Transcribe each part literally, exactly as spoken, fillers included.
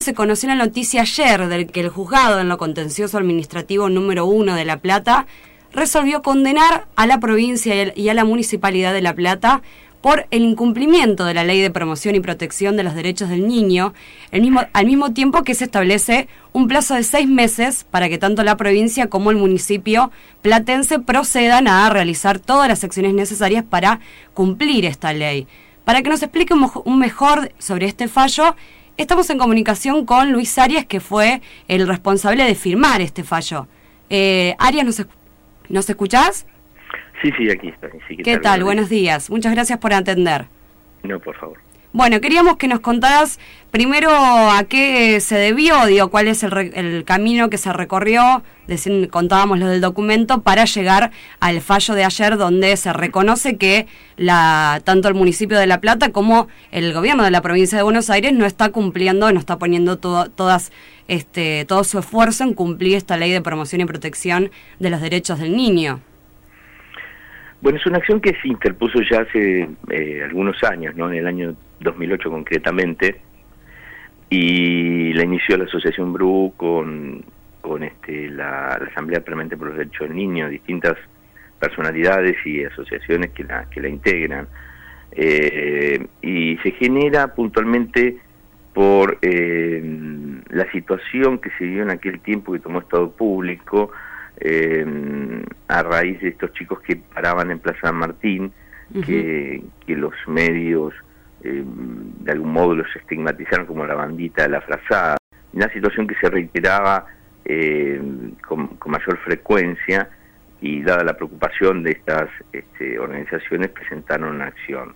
se conoció la noticia ayer del que el juzgado en lo contencioso administrativo número uno de La Plata resolvió condenar a la provincia y a la municipalidad de La Plata por el incumplimiento de la Ley de Promoción y Protección de los Derechos del Niño, el mismo, al mismo tiempo que se establece un plazo de seis meses para que tanto la provincia como el municipio platense procedan a realizar todas las acciones necesarias para cumplir esta ley. Para que nos explique un, un mejor sobre este fallo, estamos en comunicación con Luis Arias, que fue el responsable de firmar este fallo. Eh, Arias, ¿nos, ¿nos escuchás? Sí, sí, aquí estoy. Sí, ¿Qué, ¿Qué tal? tal? Buenos días. Muchas gracias por atender. No, por favor. Bueno, queríamos que nos contaras primero a qué se debió, digo, cuál es el, re, el camino que se recorrió, decir, contábamos lo del documento, para llegar al fallo de ayer, donde se reconoce que la tanto el municipio de La Plata como el gobierno de la provincia de Buenos Aires no está cumpliendo, no está poniendo todo, todas, este, todo su esfuerzo en cumplir esta ley de promoción y protección de los derechos del niño. Bueno, es una acción que se interpuso ya hace eh, algunos años, ¿no? En el año dos mil ocho concretamente, y la inició la Asociación B R U con, con este, la, la Asamblea Permanente por los Derechos del Niño, distintas personalidades y asociaciones que la, que la integran. Eh, y se genera puntualmente por eh, la situación que se vivió en aquel tiempo que tomó Estado Público, Eh, a raíz de estos chicos que paraban en Plaza San Martín, uh-huh. que, que los medios eh, de algún modo los estigmatizaron como la bandita de la frazada, una situación que se reiteraba eh, con, con mayor frecuencia, y dada la preocupación de estas este, organizaciones, presentaron una acción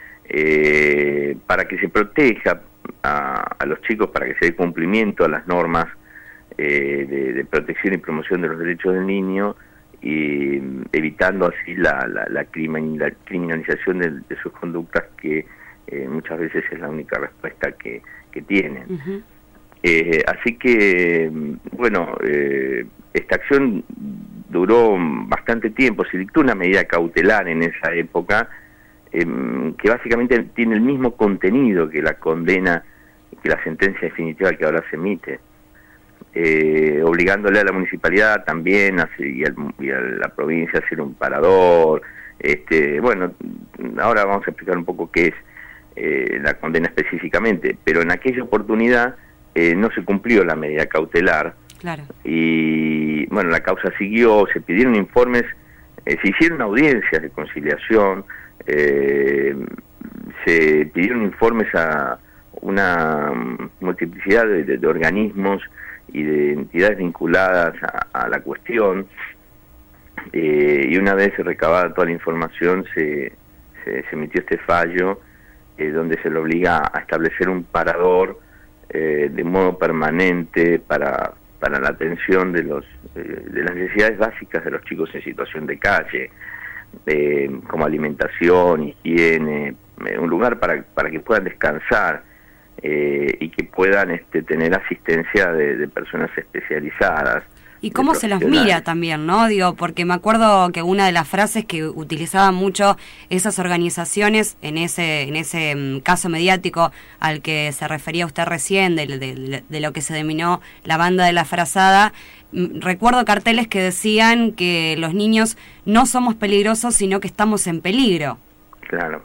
eh, para que se proteja a, a los chicos, para que se dé cumplimiento a las normas Eh, de, de protección y promoción de los derechos del niño, y evitando así la, la, la, crimin, la criminalización de, de sus conductas, que eh, muchas veces es la única respuesta que, que tienen. Uh-huh. eh, así que, bueno, eh, esta acción duró bastante tiempo, se dictó una medida cautelar en esa época, eh, que básicamente tiene el mismo contenido que la condena, que la sentencia definitiva que ahora se emite. Eh, obligándole a la municipalidad también a, y, al, y a la provincia a hacer un parador. Este, bueno, ahora vamos a explicar un poco qué es eh, la condena específicamente, pero en aquella oportunidad eh, no se cumplió la medida cautelar. Claro. Y bueno, la causa siguió, se pidieron informes, eh, se hicieron audiencias de conciliación, eh, se pidieron informes a una multiplicidad de, de, de organismos y de entidades vinculadas a, a la cuestión, eh, y una vez recabada toda la información se, se, se emitió este fallo, eh, donde se le obliga a establecer un parador eh, de modo permanente para, para la atención de, los, eh, de las necesidades básicas de los chicos en situación de calle, eh, como alimentación, higiene, eh, un lugar para, para que puedan descansar, Eh, y que puedan este, tener asistencia de, de personas especializadas. Y cómo se los mira también, ¿no? Digo, porque me acuerdo que una de las frases que utilizaban mucho esas organizaciones en ese en ese um, caso mediático al que se refería usted recién, de, de, de lo que se denominó la banda de la frazada, recuerdo carteles que decían que los niños no somos peligrosos, sino que estamos en peligro. Claro.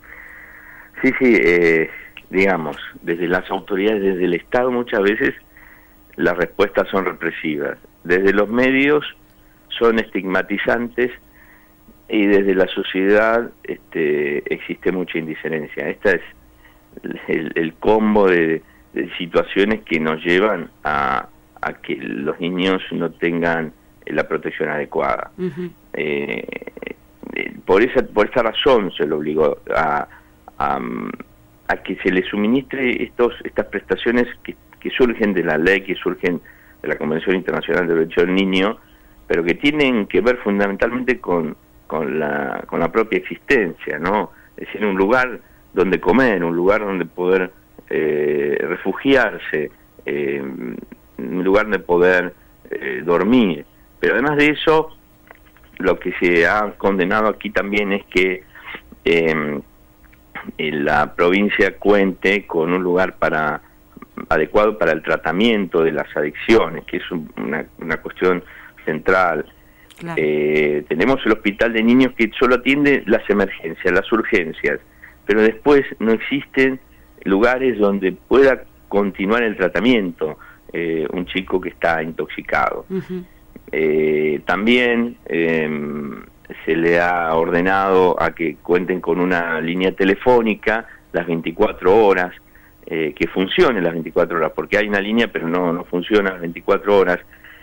Sí, sí, eh... digamos, desde las autoridades, desde el Estado, muchas veces las respuestas son represivas. Desde los medios son estigmatizantes, y desde la sociedad este, existe mucha indiferencia. Esta es el, el combo de, de situaciones que nos llevan a, a que los niños no tengan la protección adecuada. Uh-huh. eh, por esa por esa razón se le obligó a, a a que se les suministre estos estas prestaciones que, que surgen de la ley, que surgen de la Convención Internacional de Derechos del Niño, pero que tienen que ver fundamentalmente con, con, la, con la propia existencia, ¿no? Es decir, un lugar donde comer, un lugar donde poder eh, refugiarse, eh, un lugar donde poder eh, dormir. Pero además de eso, lo que se ha condenado aquí también es que eh, la provincia cuente con un lugar para adecuado para el tratamiento de las adicciones, que es un, una, una cuestión central. Claro. Eh, tenemos el hospital de niños que solo atiende las emergencias, las urgencias, pero después no existen lugares donde pueda continuar el tratamiento eh, un chico que está intoxicado. Uh-huh. eh, también eh, se le ha ordenado a que cuenten con una línea telefónica las veinticuatro horas, eh, que funcione las veinticuatro horas, porque hay una línea pero no, no funciona las veinticuatro horas,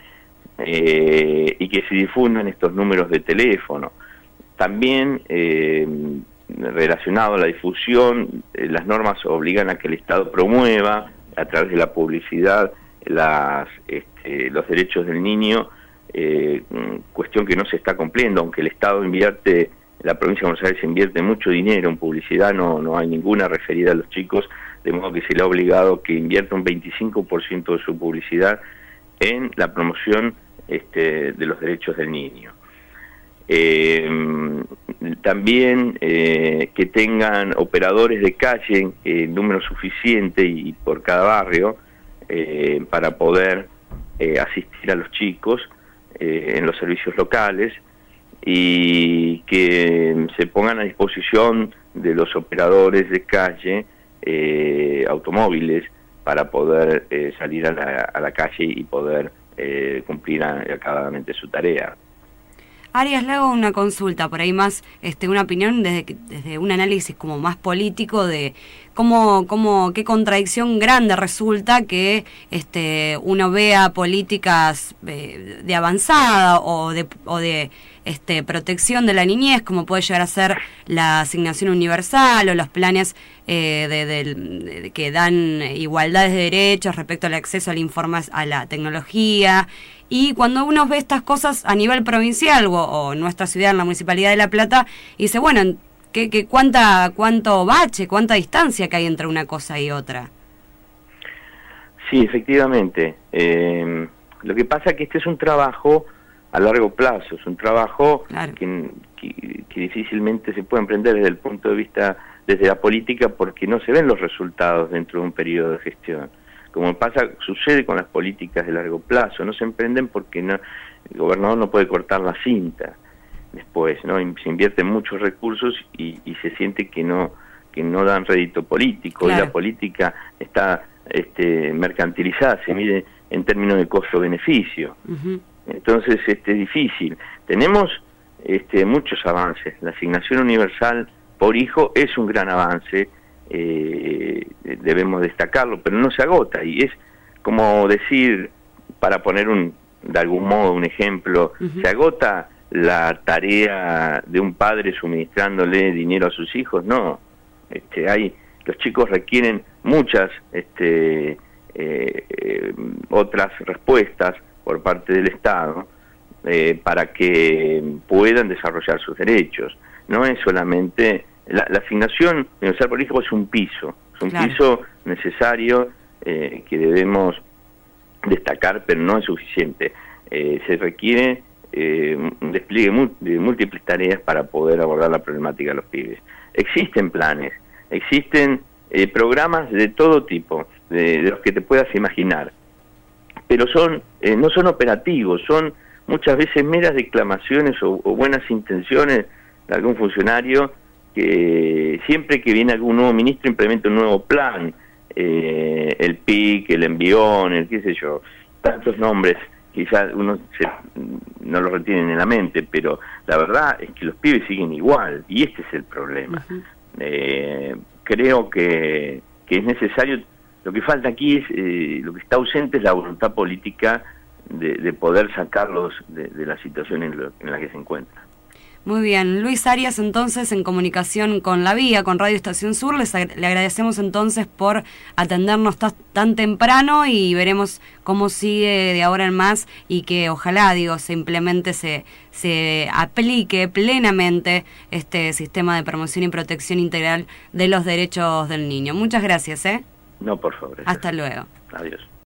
eh, y que se difundan estos números de teléfono. También, eh, relacionado a la difusión, eh, las normas obligan a que el Estado promueva, a través de la publicidad, las, este, los derechos del niño, eh, cuestión que no se está cumpliendo, aunque el Estado invierte, la provincia de Buenos Aires invierte mucho dinero en publicidad, no, no hay ninguna referida a los chicos, de modo que se le ha obligado que invierta un veinticinco por ciento de su publicidad en la promoción este, de los derechos del niño. Eh, también eh, que tengan operadores de calle en eh, número suficiente y por cada barrio eh, para poder eh, asistir a los chicos eh, en los servicios locales, y que se pongan a disposición de los operadores de calle eh, automóviles para poder eh, salir a la, a la calle y poder eh, cumplir acabadamente su tarea. Arias, le hago una consulta, por ahí más este, una opinión desde, desde un análisis como más político de cómo, cómo qué contradicción grande resulta que este, uno vea políticas eh, de avanzada o de, o de este, protección de la niñez, como puede llegar a ser la asignación universal o los planes eh, de, de, de, que dan igualdades de derechos respecto al acceso al informa, a la tecnología. Y cuando uno ve estas cosas a nivel provincial o, o en nuestra ciudad, en la Municipalidad de La Plata, y dice, bueno, ¿qué, qué, cuánta, cuánto bache, cuánta distancia que hay entre una cosa y otra? Sí, efectivamente. Eh, lo que pasa es que este es un trabajo a largo plazo, es un trabajo claro. que, que, que difícilmente se puede emprender desde el punto de vista, desde la política, porque no se ven los resultados dentro de un periodo de gestión. Como pasa, sucede con las políticas de largo plazo, no se emprenden porque no, el gobernador no puede cortar la cinta después, ¿no? Se invierten muchos recursos y, y se siente que no que no dan rédito político, claro. Y la política está este, mercantilizada, se mide en términos de costo-beneficio. Uh-huh. Entonces este, es difícil. Tenemos este, muchos avances. La asignación universal por hijo es un gran avance, Eh, debemos destacarlo, pero no se agota, y es como decir, para poner un de algún modo un ejemplo, uh-huh. ¿se agota la tarea de un padre suministrándole dinero a sus hijos? No, este, hay, los chicos requieren muchas este, eh, eh, otras respuestas por parte del Estado eh, para que puedan desarrollar sus derechos. No es solamente La, la asignación universal por hijo, es un piso, es un claro. piso necesario eh, que debemos destacar, pero no es suficiente. Eh, se requiere eh, un despliegue de múltiples tareas para poder abordar la problemática de los pibes. Existen planes, existen eh, programas de todo tipo, de, de los que te puedas imaginar, pero son eh, no son operativos, son muchas veces meras declamaciones o, o buenas intenciones de algún funcionario que siempre que viene algún nuevo ministro implementa un nuevo plan, eh, el P I C, el Envión, el qué sé yo, tantos nombres, quizás uno se, no los retienen en la mente, pero la verdad es que los pibes siguen igual, y este es el problema. Uh-huh. eh, creo que, que es necesario, lo que falta aquí es, eh, lo que está ausente es la voluntad política de, de poder sacarlos de, de la situación en, lo, en la que se encuentran. Muy bien, Luis Arias, entonces, en comunicación con La Vía, con Radio Estación Sur, les ag- le agradecemos entonces por atendernos t- tan temprano, y veremos cómo sigue de ahora en más, y que ojalá, digo, se implemente, se, se aplique plenamente este sistema de promoción y protección integral de los derechos del niño. Muchas gracias, ¿eh? No, por favor. Gracias. Hasta luego. Adiós.